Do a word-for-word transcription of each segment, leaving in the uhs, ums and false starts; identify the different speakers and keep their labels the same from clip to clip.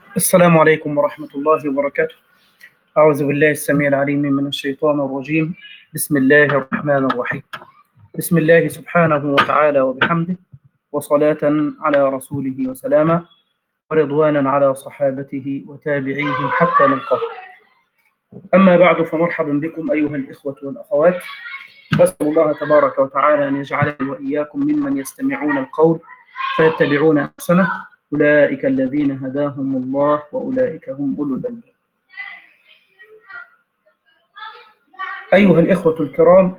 Speaker 1: السلام عليكم ورحمة الله وبركاته. أعوذ بالله السميع العليم من الشيطان الرجيم. بسم الله الرحمن الرحيم. بسم الله سبحانه وتعالى وبحمده، وصلاة على رسوله وسلاما، ورضوانا على صحابته وتابعيهم حتى نلقاه. أما بعد، فمرحبا بكم أيها الإخوة والأخوات، وأسأل الله تبارك وتعالى أن يجعلني وإياكم ممن يستمعون القول فيتبعون أحسنه، أولئك الذين هداهم الله وأولئك هم أولو الألباب. أيها الإخوة الكرام،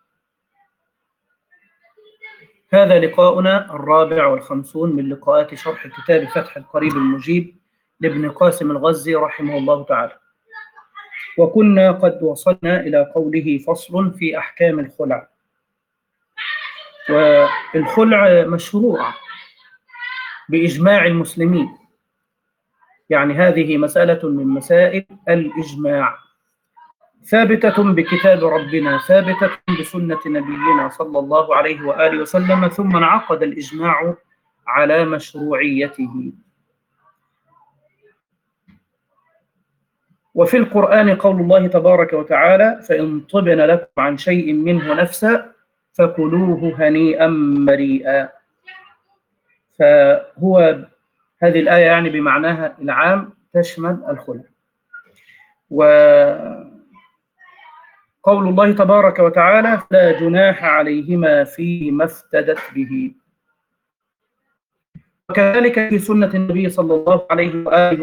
Speaker 1: هذا لقاؤنا الرابع والخمسون من لقاءات شرح كتاب فتح القريب المجيب لابن قاسم الغزي رحمه الله تعالى، وكنا قد وصلنا إلى قوله: فصل في أحكام الخلع. والخلع مشروع بإجماع المسلمين، يعني هذه مسألة من مسائل الإجماع، ثابتة بكتاب ربنا، ثابتة بسنة نبينا صلى الله عليه وآله وسلم، ثم انعقد الإجماع على مشروعيته. وفي القرآن قول الله تبارك وتعالى: فإن طبن لكم عن شيء منه نفسا فكلوه هنيئا مريئا. فهو هذه الآية يعني بمعناها العام تشمل الخلع. وقول الله تبارك وتعالى: لا جناح عليهما فيما افتدت به. وكذلك في سنة النبي صلى الله عليه وآله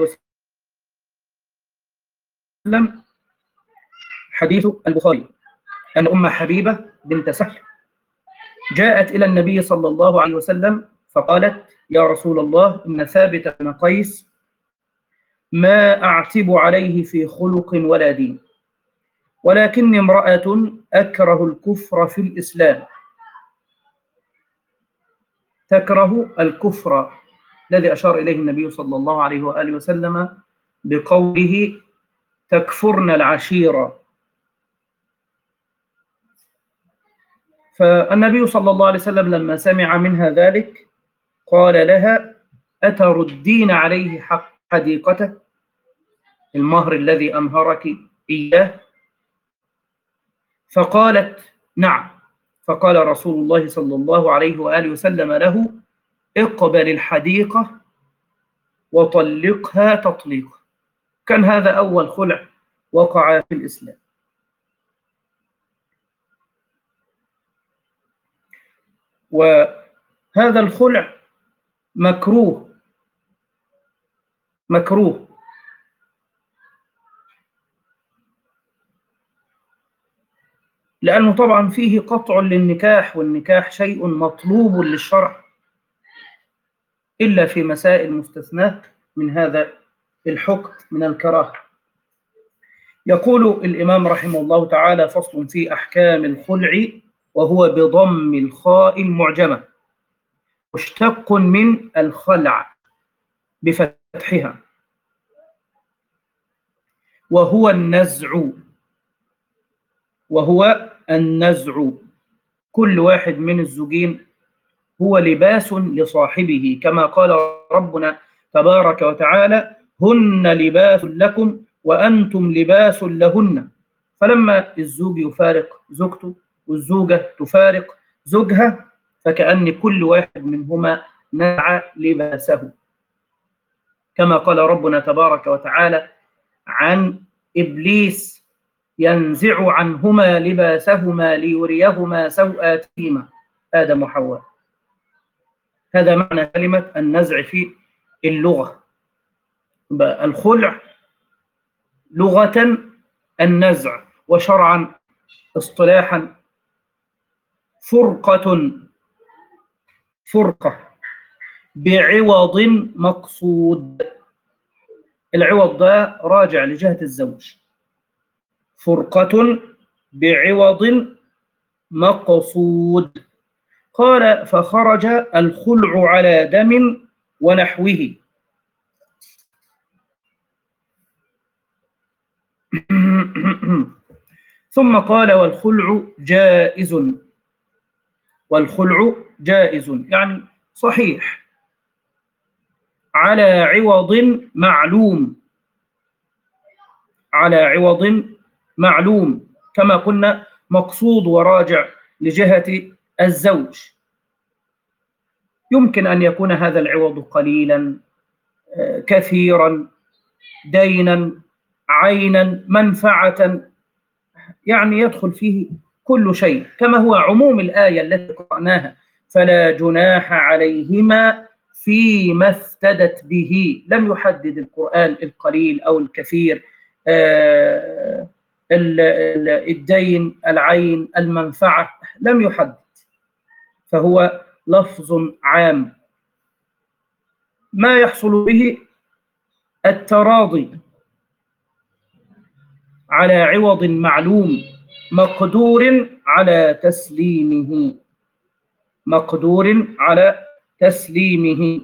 Speaker 1: وسلم حديث البخاري أن أم حبيبة بنت سهل جاءت إلى النبي صلى الله عليه وسلم فقالت: يا رسول الله، إن ثابت بن قيس ما أعتب عليه في خلق ولا دين، ولكني امرأة أكره الكفر في الإسلام. تكره الكفر الذي أشار إليه النبي صلى الله عليه وآله وسلم بقوله: تكفرن العشيرة. فالنبي صلى الله عليه وسلم لما سمع منها ذلك قال لها: أتردين عليه حق حديقته، المهر الذي أمهرك إياه؟ فقالت: نعم. فقال رسول الله صلى الله عليه وآله وسلم له: اقبل الحديقة وطلقها تطليقا. كان هذا أول خلع وقع في الإسلام. وهذا الخلع مكروه مكروه لأنه طبعا فيه قطع للنكاح، والنكاح شيء مطلوب للشرع، إلا في مسائل مستثناة من هذا الحكم من الكراهة. يقول الإمام رحمه الله تعالى: فصل في أحكام الخلع، وهو بضم الخاء المعجمة، مشتق من الخلع بفتحها، وهو النزع وهو النزع كل واحد من الزوجين هو لباس لصاحبه، كما قال ربنا تبارك وتعالى: هن لباس لكم وأنتم لباس لهن. فلما الزوج يفارق زوجته والزوجة تفارق زوجها، فكأن كل واحد منهما نزع لباسه، كما قال ربنا تبارك وتعالى عن إبليس: ينزع عنهما لباسهما ليريهما سوآتهما، آدم وحواء. هذا معنى كلمة النزع في اللغة. الخلع لغة النزع، وشرعا اصطلاحا فرقة فرقة بعوض مقصود. العوض ده راجع لجهة الزوج. فرقة بعوض مقصود. قال: فخرج الخلع على دم ونحوه. ثم قال: والخلع جائز. والخلع جائز يعني صحيح. على عوض معلوم، على عوض معلوم كما قلنا مقصود وراجع لجهة الزوج. يمكن أن يكون هذا العوض قليلا كثيرا، دينا، عينا، منفعة، يعني يدخل فيه كل شيء، كما هو عموم الآية التي قرأناها: فلا جناح عليهما فيما افتدت به. لم يحدد القرآن القليل أو الكثير، آه الدين، العين، المنفعة، لم يحدد، فهو لفظ عام. ما يحصل به التراضي على عوض معلوم مقدور على تسليمه، مقدور على تسليمه.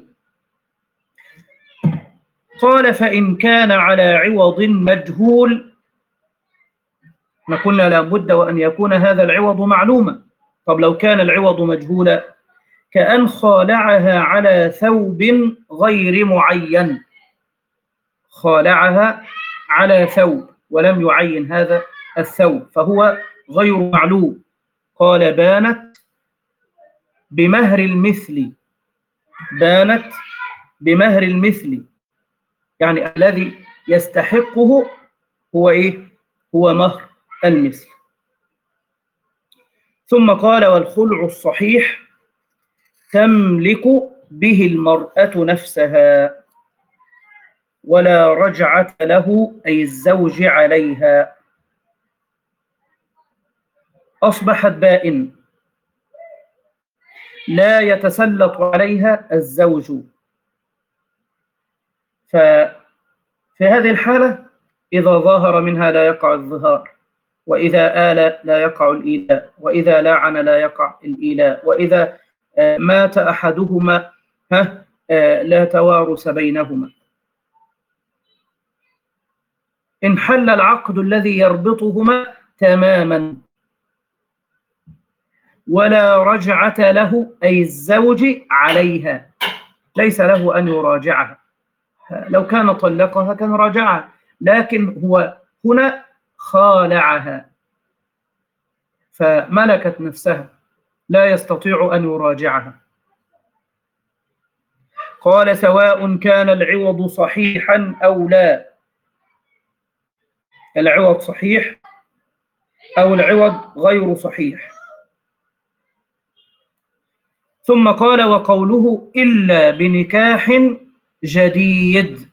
Speaker 1: قال: فإن كان على عوض مجهول، ما قلنا لابد وأن يكون هذا العوض معلوما. طب لو كان العوض مجهولا، كأن خالعها على ثوب غير معين، خالعها على ثوب ولم يعين هذا الثوب، فهو غير معلوم. قال: بانت بمهر المثل، بانت بمهر المثل، يعني الذي يستحقه هو إيه؟ هو مهر المثل. ثم قال: والخلع الصحيح تملك به المرأة نفسها ولا رجعة له، أي الزوج، عليها. أصبحت بائن لا يتسلط عليها الزوج، ففي هذه الحالة إذا ظاهر منها لا يقع الظهار، وإذا آل لا يقع الإيلاء، وإذا لاعن لا يقع الإيلاء، وإذا مات أحدهما ها لا توارث بينهما. انحل العقد الذي يربطهما تماما، ولا رجعة له، أي الزوج، عليها، ليس له أن يراجعها. لو كان طلقها كان راجعها، لكن هو هنا خالعها فملكت نفسها، لا يستطيع أن يراجعها. قال: سواء كان العوض صحيحا أو لا، العوض صحيح أو العوض غير صحيح. ثم قال: وقوله إلا بنكاح جديد،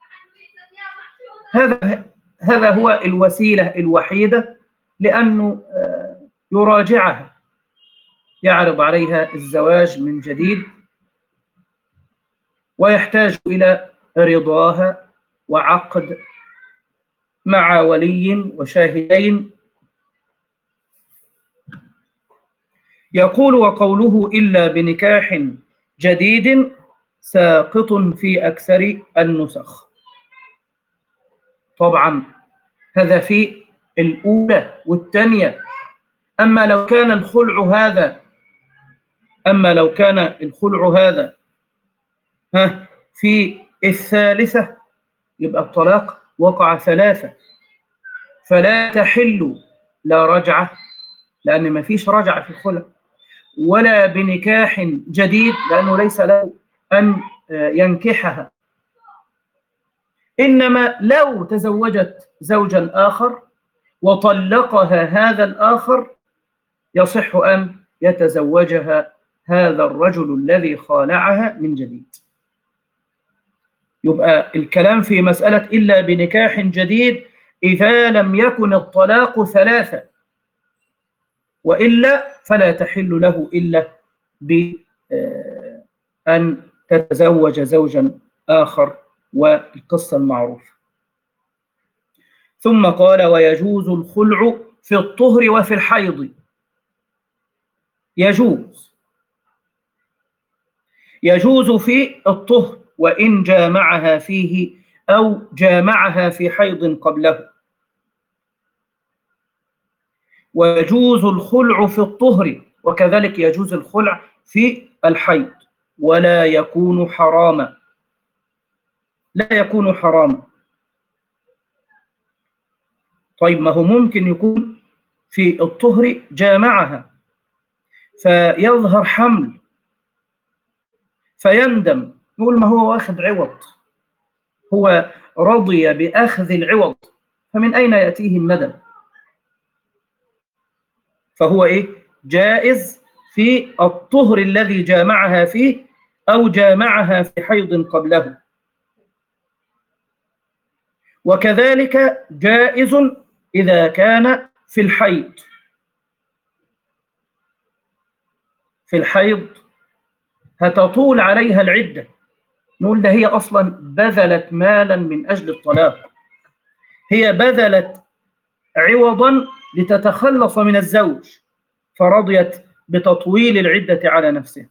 Speaker 1: هذا هذا هو الوسيلة الوحيدة لأنه يراجعها، يعرض عليها الزواج من جديد، ويحتاج إلى رضاها وعقد مع ولي وشاهدين. يقول: وقوله إلا بنكاح جديد ساقط في أكثر النسخ. طبعا هذا في الأولى والثانية. أما لو كان الخلع هذا أما لو كان الخلع هذا ها في الثالثة، يبقى الطلاق وقع ثلاثة، فلا تحل لا رجعة، لأن ما فيش رجعة في الخلع، ولا بنكاح جديد لأنه ليس له أن ينكحها. إنما لو تزوجت زوجا آخر وطلقها هذا الآخر، يصح أن يتزوجها هذا الرجل الذي خالعها من جديد. يبقى الكلام في مسألة إلا بنكاح جديد إذا لم يكن الطلاق ثلاثة، وإلا فلا تحل له إلا بأن تتزوج زوجا آخر، والقصة المعروفة. ثم قال: ويجوز الخلع في الطهر وفي الحيض. يجوز يجوز في الطهر وإن جامعها فيه أو جامعها في حيض قبله، ويجوز الخلع في الطهر، وكذلك يجوز الخلع في الحيض، ولا يكون حراما. لا يكون حراما. طيب ما هو ممكن يكون في الطهر جامعها فيظهر حمل فيندم، يقول ما هو واخد عوض، هو رضي بأخذ العوض، فمن أين يأتيه الندم؟ فهو إيه؟ جائز في الطهر الذي جامعها فيه أو جامعها في حيض قبله. وكذلك جائز إذا كان في الحيض. في الحيض هتطول عليها العدة، نقول ده هي أصلا بذلت مالا من أجل الطلاق، هي بذلت عوضا لتتخلص من الزوج فرضيت بتطويل العدة على نفسها.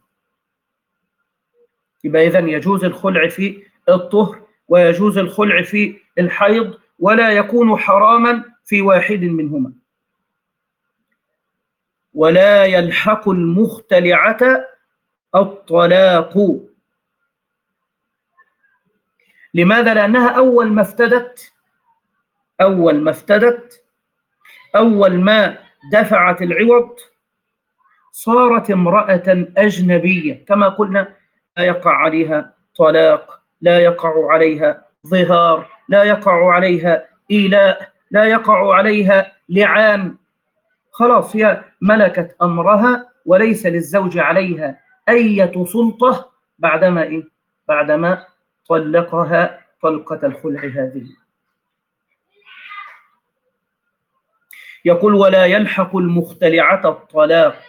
Speaker 1: يبقى إذن يجوز الخلع في الطهر ويجوز الخلع في الحيض، ولا يكون حراما في واحد منهما. ولا يلحق المختلعة الطلاق. لماذا؟ لأنها أول ما افتدت أول ما افتدت أول ما دفعت العوض صارت امرأة أجنبية، كما قلنا لا يقع عليها طلاق، لا يقع عليها ظهار، لا يقع عليها إيلاء، لا يقع عليها لعان، خلاص هي ملكت أمرها وليس للزوج عليها أي سلطة بعدما إيه؟ بعدما طلقها طلقة الخلع هذه. يقول ولا يلحق المختلعة الطلاق،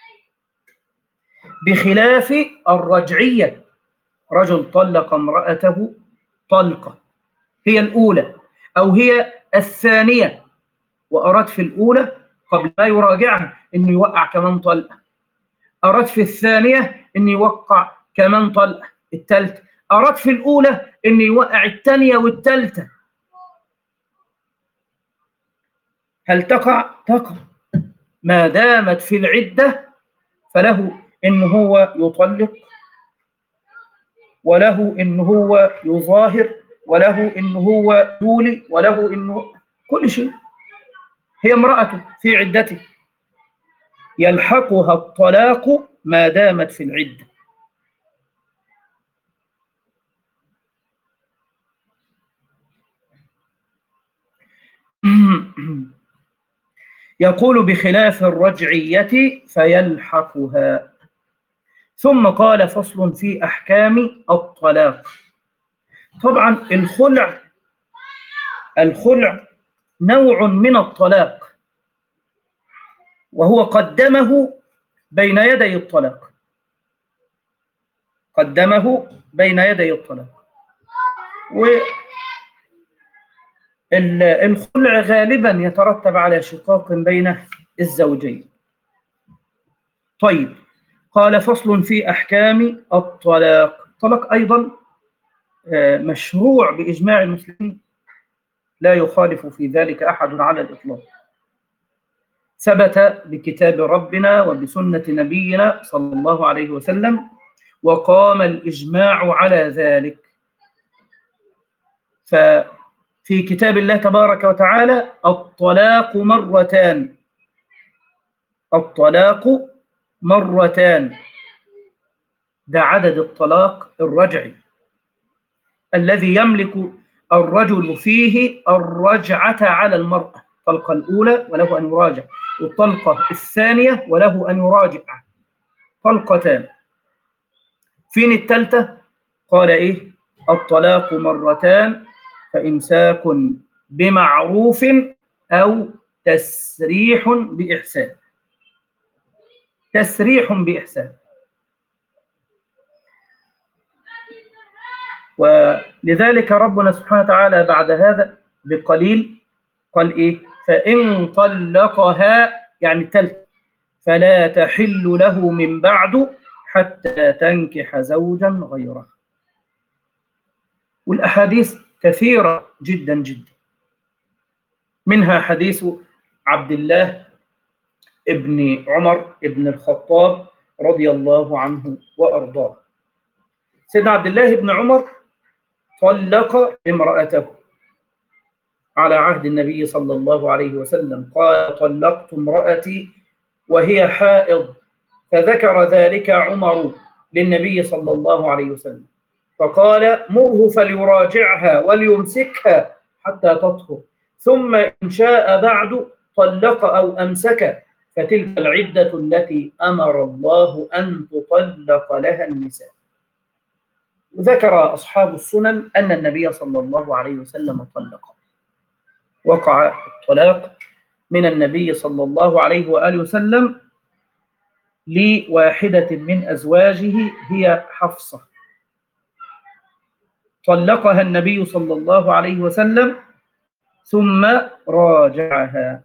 Speaker 1: بخلاف الرجعية. رجل طلق امرأته طلقة هي الأولى أو هي الثانية، وأراد في الأولى قبل ما يراجعها إنه يوقع كمان طلقة، أراد في الثانية إنه يوقع كمان طلقة الثالثة، أراد في الأولى إنه يوقع الثانية والثالثة. هل تقع؟ تقع ما دامت في العدة، فله إن هو يطلق، وله إن هو يظاهر، وله إن هو يولي، وله إنه كل شيء. هي امرأته في عدته يلحقها الطلاق ما دامت في العدة. يقول بخلاف الرجعية فيلحقها. ثم قال فصل في أحكام الطلاق. طبعا الخلع الخلع نوع من الطلاق، وهو قدمه بين يدي الطلاق قدمه بين يدي الطلاق والخلع غالبا يترتب على شقاق بين الزوجين. طيب قال فصل في أحكام الطلاق. الطلاق أيضا مشروع بإجماع المسلمين، لا يخالف في ذلك أحد على الإطلاق، ثبت بكتاب ربنا وبسنة نبينا صلى الله عليه وسلم، وقام الإجماع على ذلك. ففي كتاب الله تبارك وتعالى الطلاق مرتان الطلاق مرتان ده عدد الطلاق الرجعي الذي يملك الرجل فيه الرجعة على المرأة. الطلقة الأولى وله أن يراجع، والطلقة الثانية وله أن يراجع، طلقتان. فين الثالثة؟ قال إيه؟ الطلاق مرتان فإمساك بمعروف أو تسريح بإحسان. تسريح بإحسان. ولذلك ربنا سبحانه وتعالى بعد هذا بقليل قال إيه؟ فإن طلقها يعني الثالثة فلا تحل له من بعد حتى تنكح زوجا غيره. والأحاديث كثيرة جدا جدا، منها حديث عبد الله ابن عمر ابن الخطاب رضي الله عنه وأرضاه. سيدنا عبد الله بن عمر طلق امرأته على عهد النبي صلى الله عليه وسلم، قال طلقت امرأتي وهي حائض، فذكر ذلك عمر للنبي صلى الله عليه وسلم فقال مره فليراجعها وليمسكها حتى تطهر، ثم إن شاء بعد طلق أو أمسك، فتلك العدة التي أمر الله أن تطلق لها النساء. وذكر أصحاب السنن أن النبي صلى الله عليه وسلم طلق، وقع الطلاق من النبي صلى الله عليه وآله وسلم لواحدة من أزواجه هي حفصة، طلقها النبي صلى الله عليه وسلم ثم راجعها.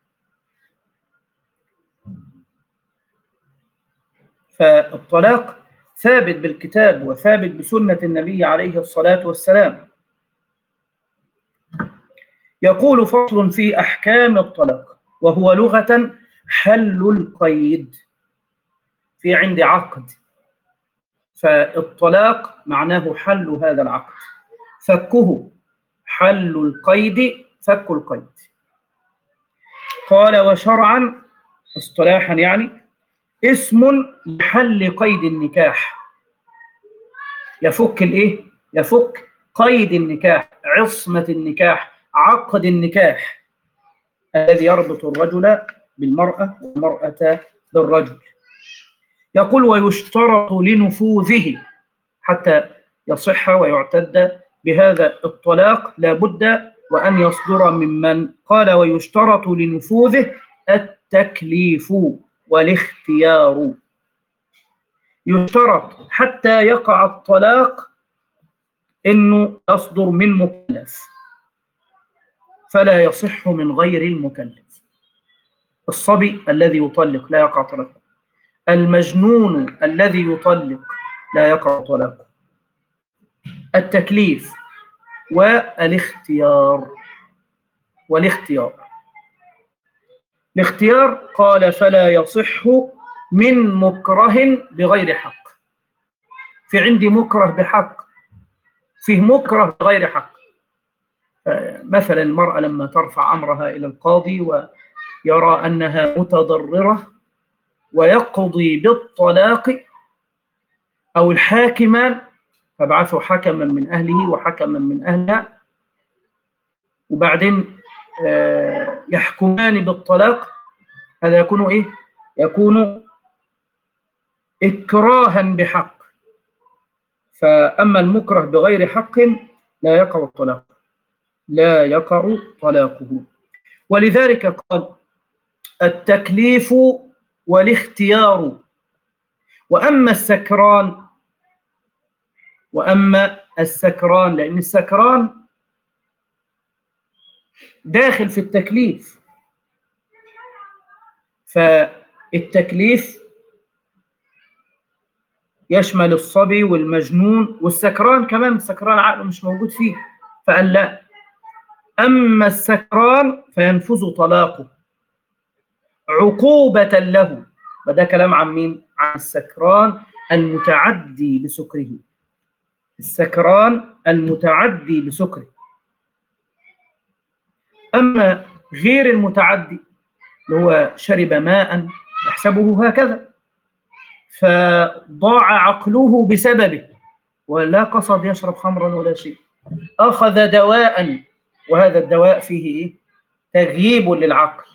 Speaker 1: فالطلاق ثابت بالكتاب وثابت بسنة النبي عليه الصلاة والسلام. يقول فصل في أحكام الطلاق، وهو لغة حل القيد. في عندي عقد، فالطلاق معناه حل هذا العقد، فكه حل القيد، فك القيد. قال وشرعا اصطلاحا يعني اسم لحل قيد النكاح، يفك الايه؟ يفك قيد النكاح، عصمة النكاح، عقد النكاح الذي يربط الرجل بالمرأة والمرأة بالرجل. يقول ويشترط لنفوذه حتى يصح ويعتد بهذا الطلاق لابد وأن يصدر ممن. قال ويشترط لنفوذه التكليف والاختيار. يشترط حتى يقع الطلاق إنه يصدر من مكلف، فلا يصح من غير المكلف. الصبي الذي يطلق لا يقع طلاقه، المجنون الذي يطلق لا يقع طلاقه. التكليف والاختيار. والاختيار الاختيار قال فلا يصح من مكره بغير حق. في عندي مكره بحق، فيه مكره بغير حق. مثلا المرأة لما ترفع أمرها إلى القاضي ويرى أنها متضررة ويقضي بالطلاق، أو الحاكمان فبعثوا حكما من أهله وحكما من أهلها، وبعدين يحكمان بالطلاق، هذا يكون إيه؟ يكون إكراها بحق. فأما المكره بغير حق لا يقع الطلاق، لا يقع طلاقه. ولذلك قال التكليف والاختيار. وأما السكران وأما السكران لأن السكران داخل في التكليف، فالتكليف يشمل الصبي والمجنون والسكران كمان، السكران عقله مش موجود فيه، فقال لا، أما السكران فينفذ طلاقه عقوبة له. وده كلام عن مين؟ عن السكران المتعدي بسكره، السكران المتعدي بسكره. أما غير المتعدي اللي هو شرب ماء يحسبه هكذا فضاع عقله بسببه، ولا قصد يشرب خمرا ولا شيء، أخذ دواء، وهذا الدواء فيه إيه؟ تغييب للعقل،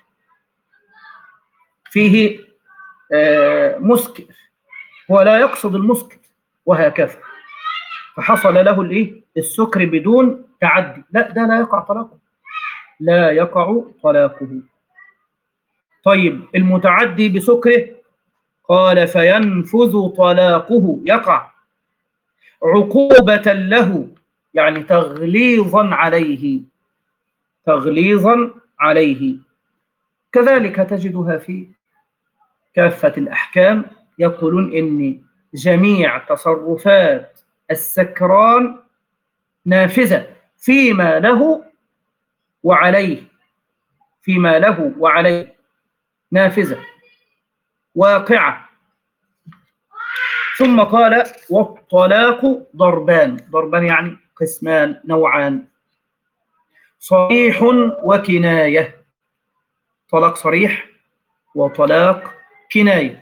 Speaker 1: فيه آه مسكر، هو لا يقصد المسكر وهكذا، فحصل له الإيه؟ السكر بدون تعدي، لا ده لا يقع طلاقه، لا يقع طلاقه. طيب المتعدي بسكره قال فينفذ طلاقه، يقع عقوبة له، يعني تغليظا عليه، تغليظا عليه. كذلك تجدها في كافة الأحكام، يقولون إن جميع تصرفات السكران نافذة فيما له وعليه، فيما له وعليه نافذة واقعة. ثم قال والطلاق ضربان، ضربان يعني قسمان نوعان: صريح وكناية، طلاق صريح وطلاق كناية.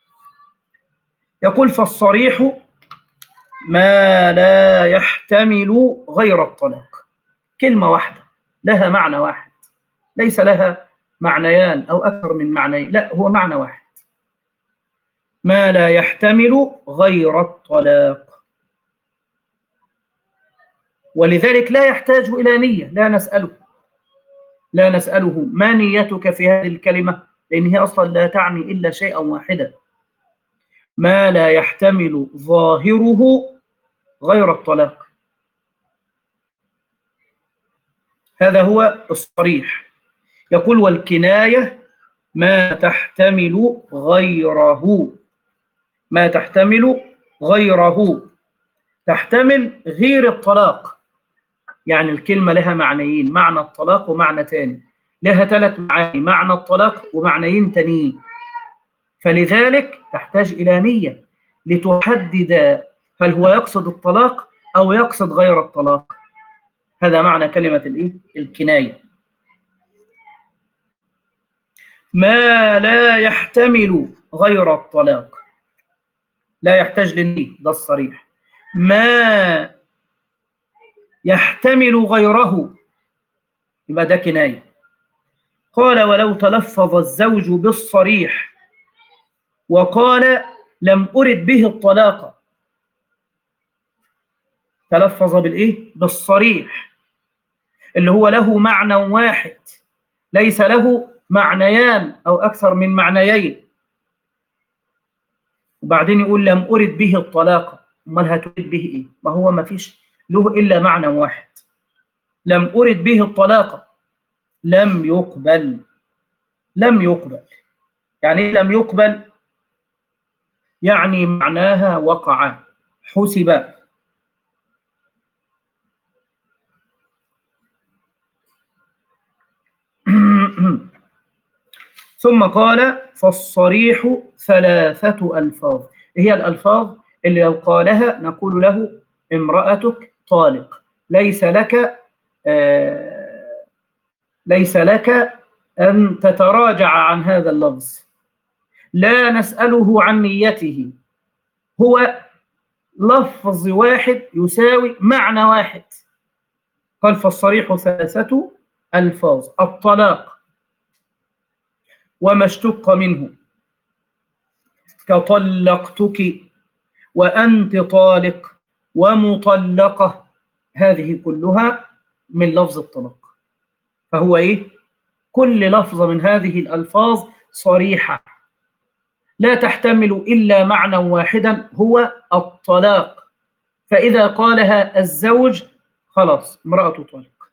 Speaker 1: يقول: فالصريح ما لا يحتمل غير الطلاق، كلمة واحدة لها معنى واحد، ليس لها معنيان أو أكثر من معنيين، لا، هو معنى واحد: ما لا يحتمل غير الطلاق. ولذلك لا يحتاج إلى نية، لا نسأله لا نسأله ما نيتك في هذه الكلمة، لأن هي أصلا لا تعني إلا شيئا واحدا: ما لا يحتمل ظاهره غير الطلاق. هذا هو الصريح. يقول: والكناية ما تحتمل غيره، ما تحتمل غيره، تحتمل غير الطلاق. يعني الكلمة لها معنيين: معنى الطلاق ومعنى تاني، لها ثلاث معاني: معنى الطلاق ومعنيين تانيين. فلذلك تحتاج إلى نية لتحدد هل هو يقصد الطلاق أو يقصد غير الطلاق. هذا معنى كلمة الإيه؟ الكناية. ما لا يحتمل غير الطلاق لا يحتاج للنية، ده الصريح. ما يحتمل غيره يبقى ده كناية. قال: ولو تلفظ الزوج بالصريح وقال: لم أرد به الطلاق، تلفظ بالإيه؟ بالصريح، اللي هو له معنى واحد، ليس له معنيان أو أكثر من معنيين، وبعدين يقول: لم أرد به الطلاق. أمال هتريد به إيه؟ ما هو ما فيش له إلا معنى واحد: لم أرد به الطلاق، لم يقبل. لم يقبل يعني إيه لم يقبل؟ يعني معناها وقع، حسب. ثم قال: فالصريح ثلاثة ألفاظ. هي الألفاظ اللي لو قالها نقول له: امرأتك طالق، ليس لك آه ليس لك أن تتراجع عن هذا اللفظ، لا نسأله عن نيته، هو لفظ واحد يساوي معنى واحد. قال: فالصريح ثلاثة ألفاظ: الطلاق وما اشتق منه كطلقتك وأنت طالق ومطلقة، هذه كلها من لفظ الطلاق. فهو إيه؟ كل لفظة من هذه الألفاظ صريحة لا تحتمل إلا معنى واحدا، هو الطلاق. فإذا قالها الزوج خلاص امرأة طالق.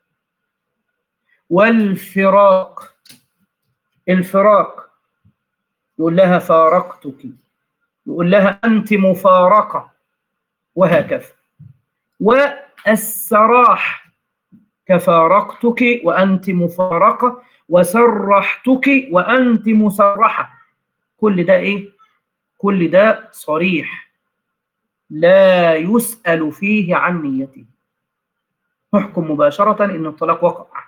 Speaker 1: والفراق، الفراق يقول لها: فارقتك، يقول لها: أنت مفارقة، وهكذا. والسراح كفارقتك وأنت مفارقة، وسرحتك وأنت مسرحة. كل ده إيه؟ كل ده صريح لا يسأل فيه عن نيته، نحكم مباشرة إن الطلاق وقع.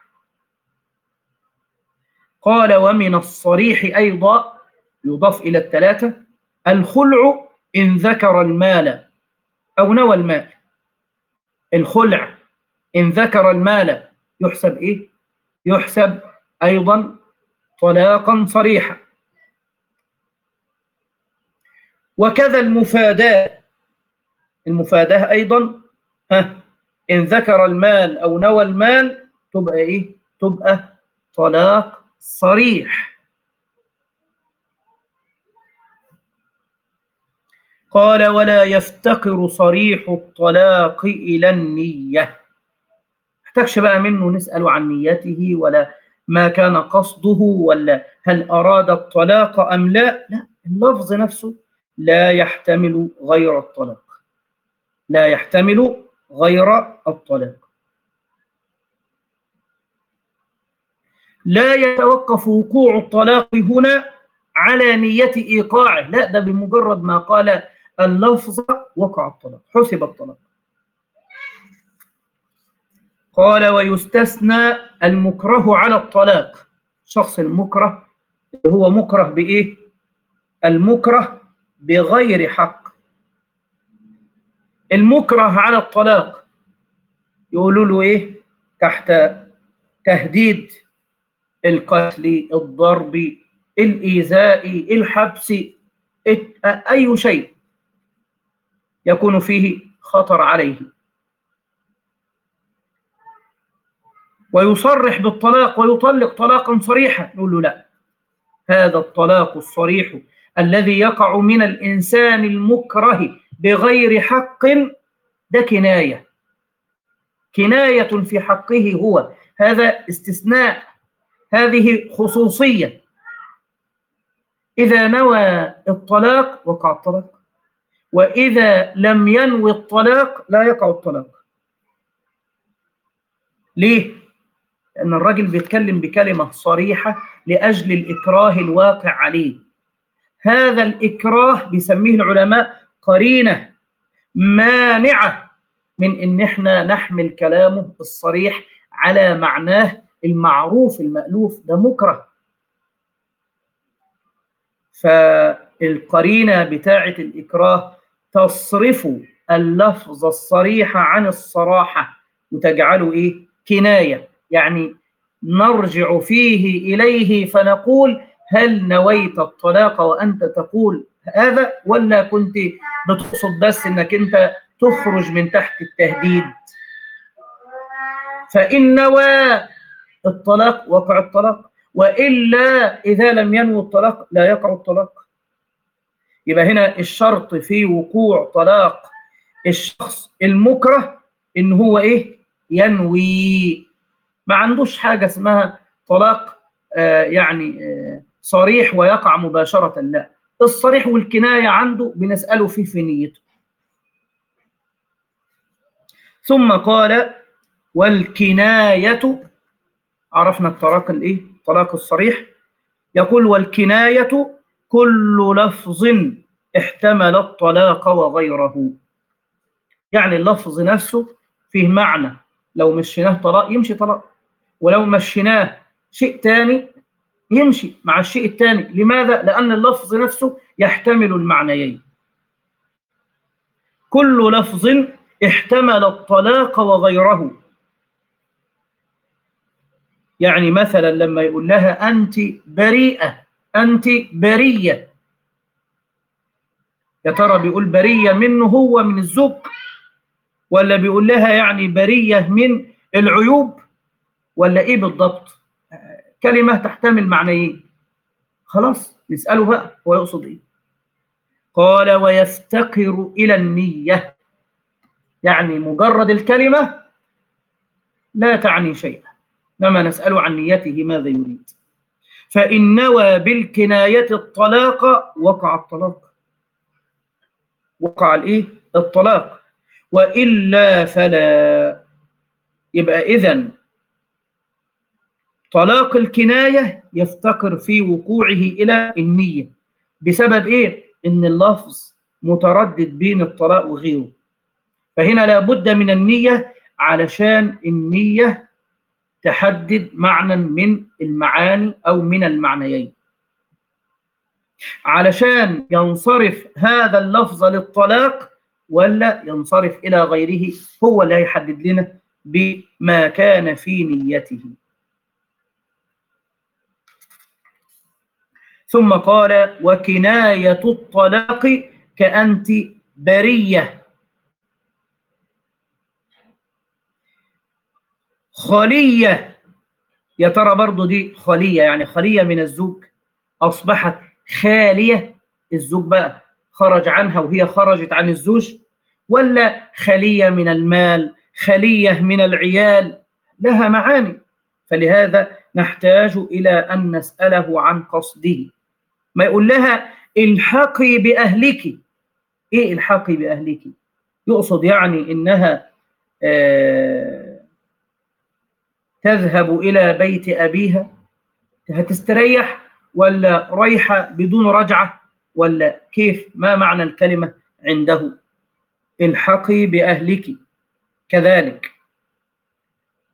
Speaker 1: قال: ومن الصريح أيضا يضاف إلى الثلاثة الخلع إن ذكر المال أو نوى المال. الخلع إن ذكر المال يحسب إيه؟ يحسب أيضا طلاقا صريحا. وكذا المفاداة، المفاداة أيضا ها إن ذكر المال أو نوى المال تبقى إيه؟ تبقى طلاق صريح. قال: ولا يفتقر صريح الطلاق إلى النية. محتاجش بقى منه نسأل عن نيته ولا ما كان قصده ولا هل أراد الطلاق أم لا، لا، اللفظ نفسه لا يحتمل غير الطلاق، لا يحتمل غير الطلاق. لا يتوقف وقوع الطلاق هنا على نية إيقاعه، لا، ده بمجرد ما قال اللفظ وقع الطلاق، حسب الطلاق. قال ويستثنى المكره على الطلاق. الشخص المكره هو مكره بإيه؟ المكره بغير حق. المكره على الطلاق يقولوا له إيه؟ تحت تهديد القتل، الضرب، الإيذاء، الحبس، أي شيء يكون فيه خطر عليه، ويصرح بالطلاق ويطلق طلاقا صريحا، نقول له لا، هذا الطلاق الصريح الذي يقع من الإنسان المكره بغير حق ده كناية، كناية في حقه هو، هذا استثناء، هذه خصوصية. إذا نوى الطلاق وقع الطلاق، وإذا لم ينوي الطلاق لا يقع الطلاق. ليه؟ لأن الرجل بيتكلم بكلمة صريحة لأجل الإكراه الواقع عليه. هذا الإكراه بيسميه العلماء قرينة مانعة من إن إحنا نحمل كلامه الصريح على معناه المعروف المألوف، ده مكره. فالقرينة بتاعة الإكراه تصرف اللفظ الصريح عن الصراحة وتجعله إيه؟ كناية، يعني نرجع فيه إليه فنقول هل نويت الطلاق وأنت تقول هذا، ولا كنت بتقصد بس إنك أنت تخرج من تحت التهديد؟ فإن نوى الطلاق وقع الطلاق، وإلا إذا لم ينوي الطلاق لا يقع الطلاق. يبقى هنا الشرط في وقوع طلاق الشخص المكره إن هو إيه؟ ينوي. ما عندوش حاجة اسمها طلاق آه يعني آه صريح ويقع مباشرة، لا، الصريح والكناية عنده بنسأله فيه في نيته. ثم قال والكناية، عرفنا الطلاق الايه؟ الطلاق الصريح. يقول والكناية كل لفظ احتمل الطلاق وغيره، يعني اللفظ نفسه فيه معنى، لو مشيناه طلاق يمشي طلاق، ولو مشيناه شيء تاني يمشي مع الشيء التاني. لماذا؟ لأن اللفظ نفسه يحتمل المعنيين. كل لفظ احتمل الطلاق وغيره، يعني مثلا لما يقول لها أنت بريئة، أنت برية، يا ترى بيقول برية منه هو من الزوج، ولا بيقول لها يعني برية من العيوب، ولا إيه بالضبط؟ كلمة تحتمل معنيين، خلاص نسأله بقى هو يقصد إيه. قال ويفتقر إلى النية، يعني مجرد الكلمة لا تعني شيئا، لما نسأل عن نيته ماذا يريد. فإن نوى بالكناية الطلاق وقع الطلاق، وقع الإيه؟ الطلاق، وإلا فلا. يبقى إذن طلاق الكناية يفتقر في وقوعه إلى النية، بسبب إيه؟ إن اللفظ متردد بين الطلاق وغيره، فهنا لا بد من النية علشان النية تحدد معنى من المعاني أو من المعنيين، علشان ينصرف هذا اللفظ للطلاق ولا ينصرف إلى غيره، هو اللي هيحدد لنا بما كان في نيته. ثم قال وكناية الطلاق كأنت برية خلية. يا ترى برضو دي خلية، يعني خلية من الزوج أصبحت خالية، الزوج بقى خرج عنها وهي خرجت عن الزوج، ولا خلية من المال، خلية من العيال، لها معاني. فلهذا نحتاج إلى أن نسأله عن قصده. ما يقول لها الحقي بأهلك، إيه الحقي بأهلك؟ يقصد يعني إنها آه تذهب إلى بيت أبيها هتستريح، ولا رايحة بدون رجعة، ولا كيف؟ ما معنى الكلمة عنده؟ الحقي بأهلك كذلك.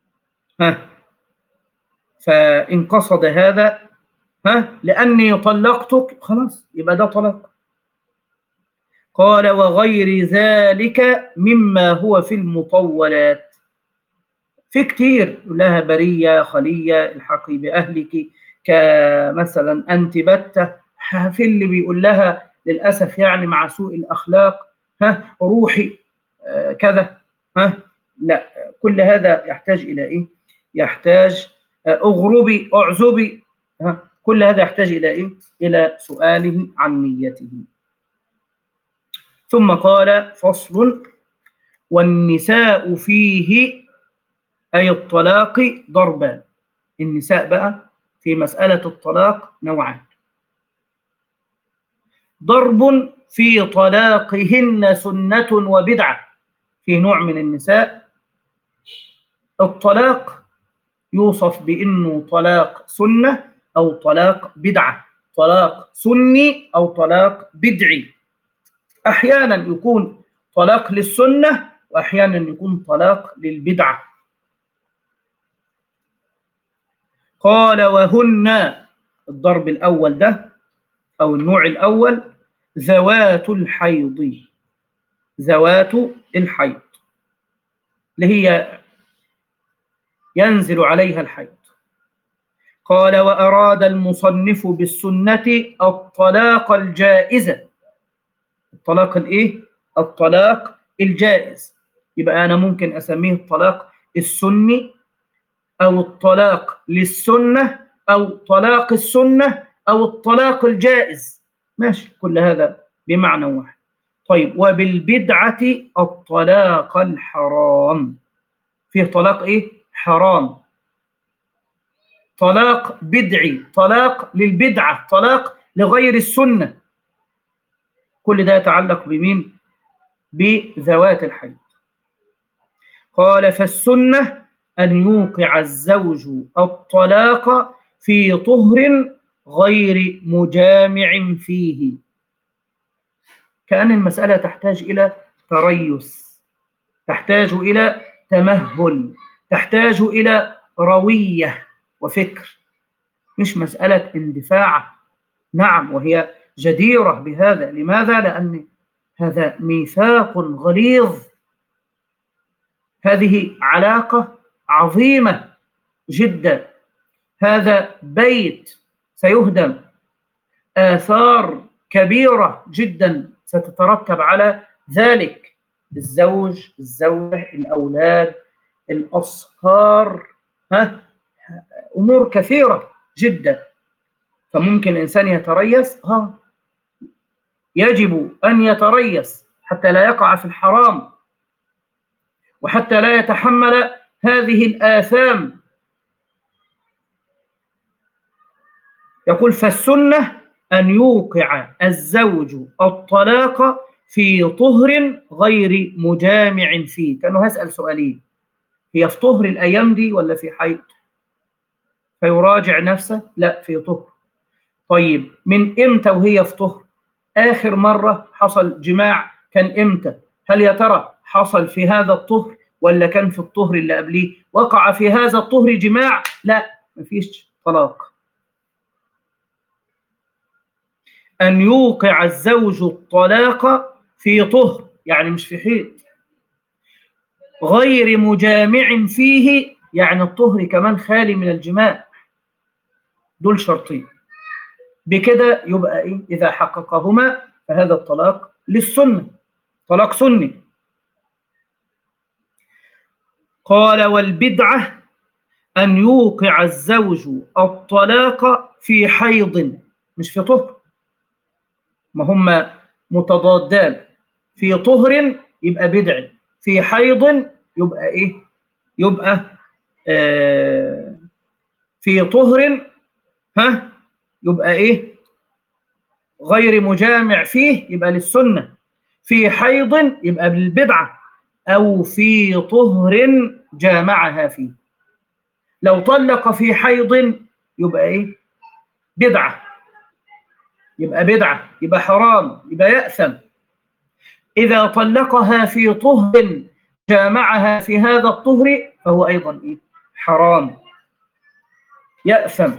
Speaker 1: ها فإن قصد هذا ها لأني طلقتك خلاص يبقى ده طلاق. قال وغير ذلك مما هو في المطولات، في كتير لها برية خلية الحقي بأهلك كمثلا أنت بتة، في اللي بيقول لها للأسف يعني مع سوء الأخلاق ها روحي آه كذا ها لا، كل هذا يحتاج إلى إيه؟ يحتاج آه أغربي أعزبي ها كل هذا يحتاج إلى إيه؟ إلى سؤاله عن نيته. ثم قال فصل والنساء فيه أي الطلاق ضربان. النساء بقى في مسألة الطلاق نوعان، ضرب في طلاقهن سنة وبدعة. في نوع من النساء الطلاق يوصف بأنه طلاق سنة أو طلاق بدعة، طلاق سني أو طلاق بدعي. أحيانا يكون طلاق للسنة وأحيانا يكون طلاق للبدعة. قال وهن الضرب الأول ده أو النوع الأول ذوات الحيض، ذوات الحيض اللي هي ينزل عليها الحيض. قال وأراد المصنف بالسنة الطلاق الجائزة، الطلاق الإيه؟ الطلاق الجائز. يبقى أنا ممكن أسميه الطلاق السني أو الطلاق للسنة أو طلاق السنة أو الطلاق الجائز، ماشي، كل هذا بمعنى واحد. طيب وبالبدعة الطلاق الحرام، فيه طلاق إيه؟ حرام، طلاق بدعي، طلاق للبدعة، طلاق لغير السنة، كل ده يتعلق بمين؟ بذوات الحيض. قال فالسنة أن يوقع الزوج الطلاق في طهر غير مجامع فيه. كأن المسألة تحتاج إلى تريث، تحتاج إلى تمهل، تحتاج إلى روية وفكر، مش مسألة اندفاع. نعم وهي جديرة بهذا. لماذا؟ لأن هذا ميثاق غليظ، هذه علاقة عظيمة جدا، هذا بيت سيهدم، آثار كبيرة جدا ستترتب على ذلك، الزوج، الزوجة، الأولاد، الأصهار، ها أمور كثيرة جدا. فممكن الإنسان يتريث، ها يجب أن يتريث حتى لا يقع في الحرام وحتى لا يتحمل هذه الآثام. يقول فالسنة أن يوقع الزوج الطلاق في طهر غير مجامع فيه. كانوا هسأل سؤالين، هي في طهر الأيام دي ولا في حيض؟ فيراجع نفسه، لا في طهر. طيب من إمتى وهي في طهر؟ آخر مرة حصل جماع كان إمتى؟ هل يا ترى حصل في هذا الطهر ولا كان في الطهر اللي قبليه؟ وقع في هذا الطهر جماع؟ لا، مفيش طلاق. أن يوقع الزوج الطلاق في طهر، يعني مش في حيض، غير مجامع فيه، يعني الطهر كمان خالي من الجماع. دول شرطين، بكده يبقى إيه؟ إذا حققهما فهذا الطلاق للسنة، طلاق سني. قال والبدعة أن يوقع الزوج الطلاق في حيض، مش في طهر، ما هم متضادان، في طهر يبقى بدعي، في حيض يبقى إيه؟ يبقى آه في طهر ها يبقى إيه؟ غير مجامع فيه يبقى للسنة، في حيض يبقى بالبدعة، أو في طهر جامعها فيه. لو طلق في حيض يبقى إيه؟ بدعة، يبقى بدعة، يبقى حرام، يبقى يأثم. إذا طلقها في طهر جامعها في هذا الطهر فهو أيضا إيه؟ حرام، يأثم.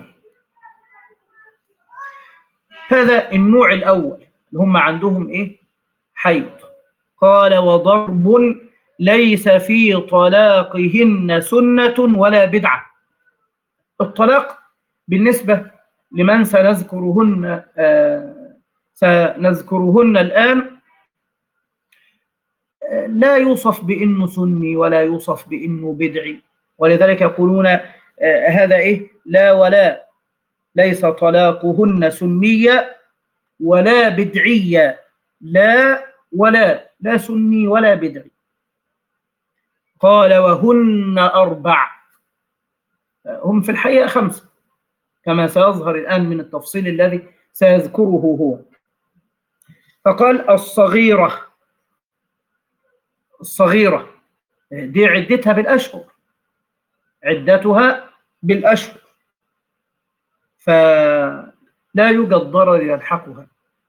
Speaker 1: هذا النوع الأول اللي هم عندهم إيه؟ حيض. قال وضرب ليس في طلاقهن سنة ولا بدعة. الطلاق بالنسبة لمن سنذكرهن آه سنذكرهن الآن آه لا يوصف بأنه سني ولا يوصف بأنه بدعي، ولذلك يقولون آه هذا إيه؟ لا ولا، ليس طلاقهن سنية ولا بدعية، لا ولا، لا سني ولا بدعي. قال وهن أربع، هم في الحقيقة خمسة كما سيظهر الآن من التفصيل الذي سيذكره هو. فقال الصغيرة، الصغيرة دي عدتها بالأشهر، عدتها بالأشهر، فلا يوجد ضرر يلحقها.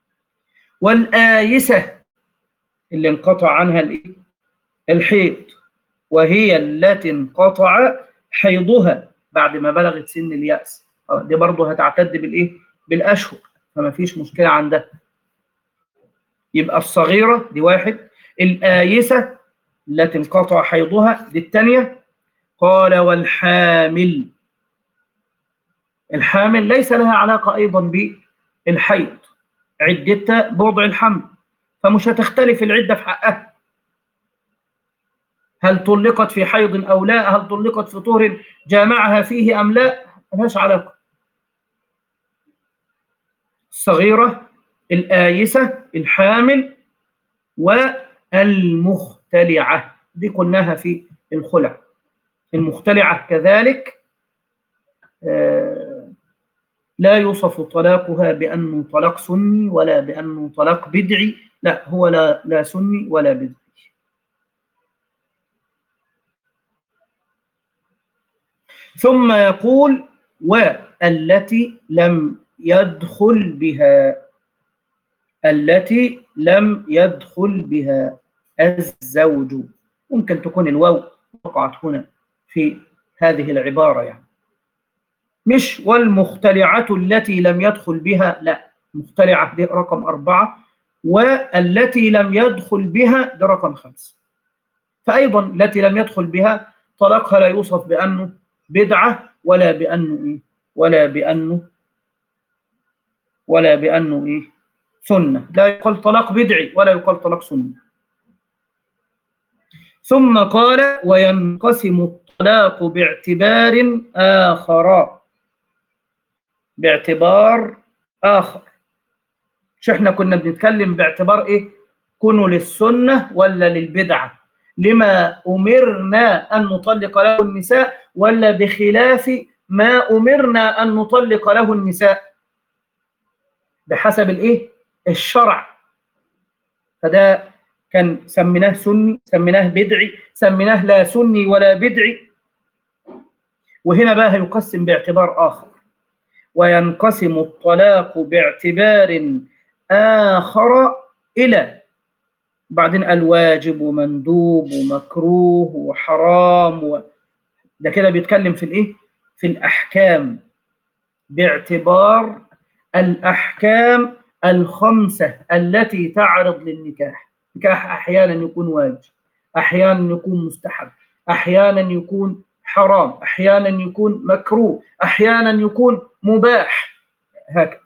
Speaker 1: والآيسة اللي انقطع عنها الحيض، وهي التي انقطع حيضها بعد ما بلغت سن اليأس، دي برضه هتعتد بالإيه؟ بالأشهر، فما فيش مشكلة عندها. يبقى الصغيرة دي واحد، الآيسة التي انقطع حيضها دي الثانية. قال والحامل، الحامل ليس لها علاقة أيضا بالحيض، عدتها بوضع الحمل، فمش هتختلف العدة في حقها، هل طلقت في حيض أو لا، هل طلقت في طهر جامعها فيه أم لا، ملهاش علاقة. الصغيرة، الآيسة، الحامل، والمختلعة، دي قلناها في الخلع. المختلعة كذلك آه لا يوصف طلاقها بأنه طلاق سني ولا بأنه طلاق بدعي، لا، هو لا, لا سني ولا بدعي. ثم يقول والتي لم يدخل بها، التي لم يدخل بها الزوج، ممكن تكون الواو وقعت هنا في هذه العبارة، يعني مش والمختلعة التي لم يدخل بها، لا، مختلعة دي رقم أربعة، والتي لم يدخل بها ده رقم خمسة. فأيضا التي لم يدخل بها طلاقها لا يوصف بأنه بدعة ولا بأنه إيه؟ ولا بأنه ولا بأنه إيه؟ سنة، لا يقال طلاق بدعي ولا يقال طلاق سنة. ثم قال وينقسم الطلاق باعتبار آخر، باعتبار آخر. مش احنا كنا بنتكلم باعتبار إيه؟ كونه للسنة ولا للبدعة، لما أمرنا أن نطلق له النساء ولا بخلاف ما أمرنا أن نطلق له النساء، بحسب الإيه؟ الشرع. فده كان سميناه سني، سميناه بدعي، سميناه لا سني ولا بدعي. وهنا بقى هيقسم باعتبار آخر، وينقسم الطلاق باعتبار آخر إلى، بعدين الواجب ومندوب ومكروه وحرام و... ده كده بيتكلم في الإيه؟ في الأحكام، باعتبار الأحكام الخمسة التي تعرض للنكاح. النكاح أحيانا يكون واجب، أحيانا يكون مستحب، أحيانا يكون حرام، أحيانا يكون مكروه، أحيانا يكون مباح، هكذا.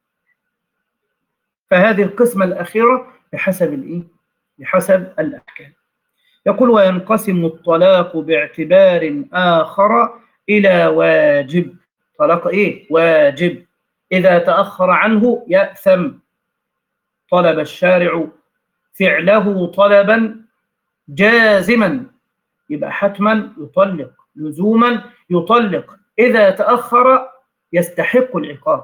Speaker 1: فهذه القسمة الأخيرة بحسب الإيه؟ بحسب الأحكام. يقول وينقسم الطلاق باعتبار آخر إلى واجب. طلاق إيه؟ واجب، إذا تأخر عنه يأثم، طلب الشارع فعله طلبا جازما، يبقى حتما يطلق، لزوما يطلق، إذا تأخر يستحق العقاب.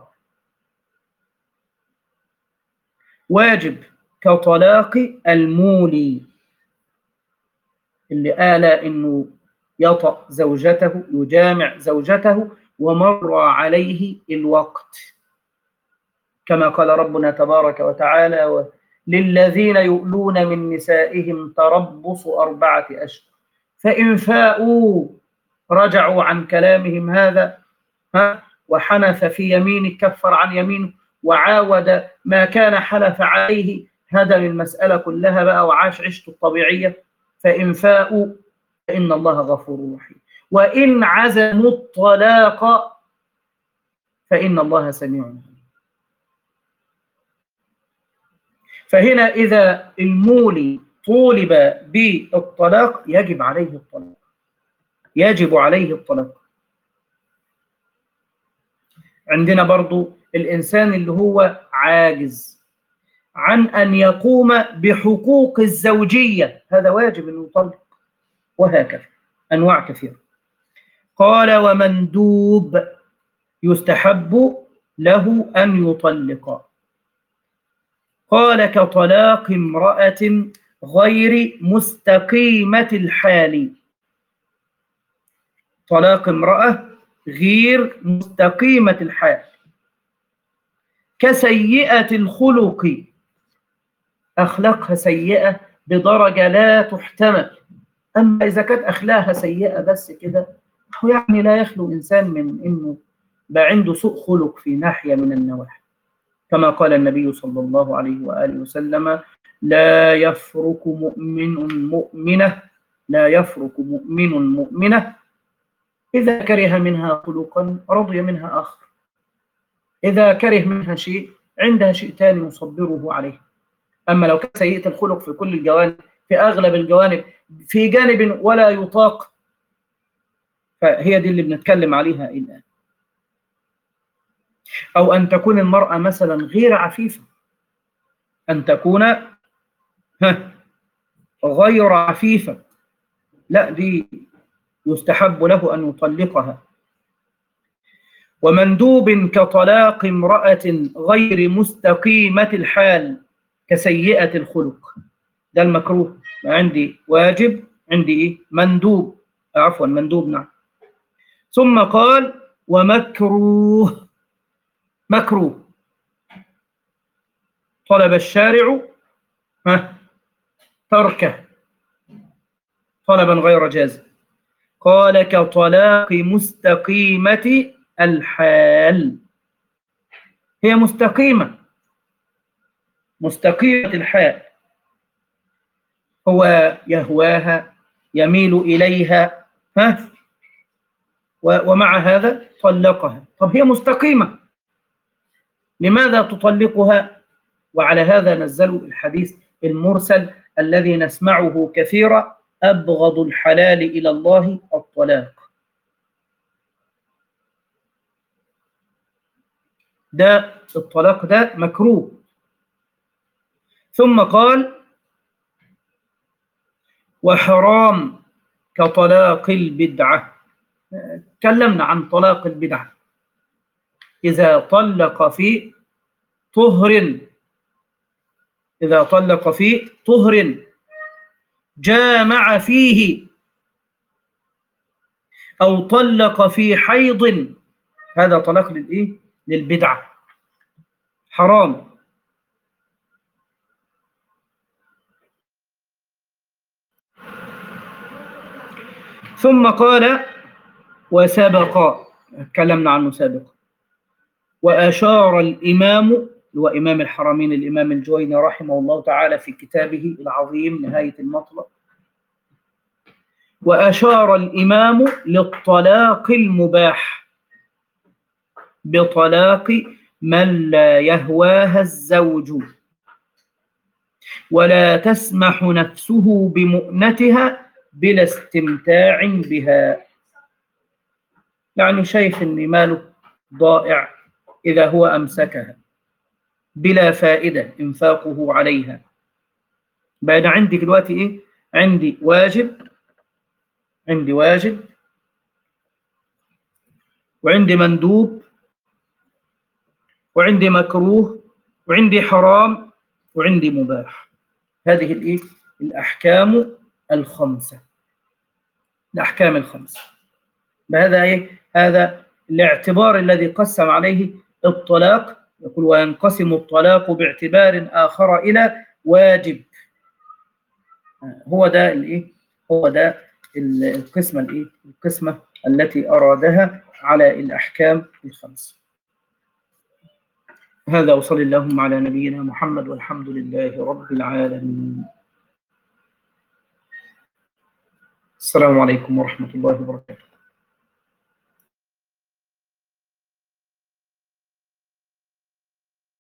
Speaker 1: واجب كطلاق المولي، اللي آل إنه يطأ زوجته، يجامع زوجته ومر عليه الوقت، كما قال ربنا تبارك وتعالى للذين يؤلون من نسائهم تربص أربعة أشهر فإن فاءوا رجعوا عن كلامهم هذا ها وحنث في يمينه، كفر عن يمينه وعاود ما كان حلف عليه، هدم المسألة كلها بقى وعاش عيشته الطبيعية. فإن فاءوا فإن الله غفور رحيم، وإن عزموا الطلاق فإن الله سميع عليم. فهنا إذا المولي طولب بالطلاق يجب عليه الطلاق، يجب عليه الطلاق. عندنا برضو الإنسان اللي هو عاجز عن أن يقوم بحقوق الزوجية، هذا واجب أن يطلق، وهكذا أنواع كثيرة. قال ومندوب يستحب له أن يطلق. قال كطلاق امرأة غير مستقيمة الحال، طلاق امرأة غير مستقيمة الحال، كسيئة الخلق، أخلاقها سيئة بدرجة لا تحتمل. أما إذا كانت أخلاقها سيئة بس كده، هو يعني لا يخلو إنسان من إنه بقى عنده سوء خلق في ناحية من النواحي، كما قال النبي صلى الله عليه وآله وسلم: لا يفرق مؤمن مؤمنة لا يفرق مؤمن مؤمنة إذا كره منها خلقا رضي منها آخر، إذا كره منها شيء عندها شيء ثاني يصبره عليه. أما لو كان سيئة الخلق في كل الجوانب، في أغلب الجوانب، في جانب ولا يطاق، فهي دي اللي بنتكلم عليها الآن. أو أن تكون المرأة مثلا غير عفيفة، أن تكون غير عفيفة، لا دي يستحب له أن يطلقها. ومندوب كطلاق امرأة غير مستقيمة الحال كسيئة الخلق، ده المكروه. عندي واجب، عندي إيه؟ مندوب، عفوا مندوب، نعم. ثم قال ومكروه، مكروه طلب الشارع ها تركه طلبا غير جازم. قال كطلاق مستقيمة الحال، هي مستقيمة مستقيمة الحال، هو يهواها يميل إليها ها ومع هذا طلقها. طب هي مستقيمة، لماذا تطلقها؟ وعلى هذا نزلوا الحديث المرسل الذي نسمعه كثيرا: أبغض الحلال إلى الله الطلاق. ده الطلاق ده مكروه. ثم قال وحرام كطلاق البدعة. تكلمنا عن طلاق البدعة، إذا طلق في طهر، إذا طلق في طهر جامع فيه، أو طلق في حيض، هذا طلاق للإيه؟ للبدعة، حرام. ثم قال وسبق، تكلمنا عنه سابقا. وأشار الإمام، هو إمام الحرمين الإمام الجويني رحمه الله تعالى في كتابه العظيم نهاية المطلب، وأشار الإمام للطلاق المباح بطلاق من لا يهواها الزوج ولا تسمح نفسه بمؤنتها بلا استمتاع بها. يعني شايف إن ماله ضائع إذا هو أمسكها بلا فائدة إنفاقه عليها. بقى عندي دلوقتي إيه؟ عندي واجب، عندي واجب، وعندي مندوب، وعندي مكروه، وعندي حرام، وعندي مباح. هذه الإيه؟ الأحكام الخمسة، الأحكام الخمسة. بهذا إيه؟ هذا الاعتبار الذي قسم عليه الطلاق. يقول وينقسم الطلاق باعتبار آخر إلى واجب. هو ده الإيه؟ هو ده القسمة الإيه؟ القسمة التي أرادها على الأحكام الخمس. هذا وصلى اللهم على نبينا محمد والحمد لله رب العالمين. السلام عليكم ورحمة الله وبركاته.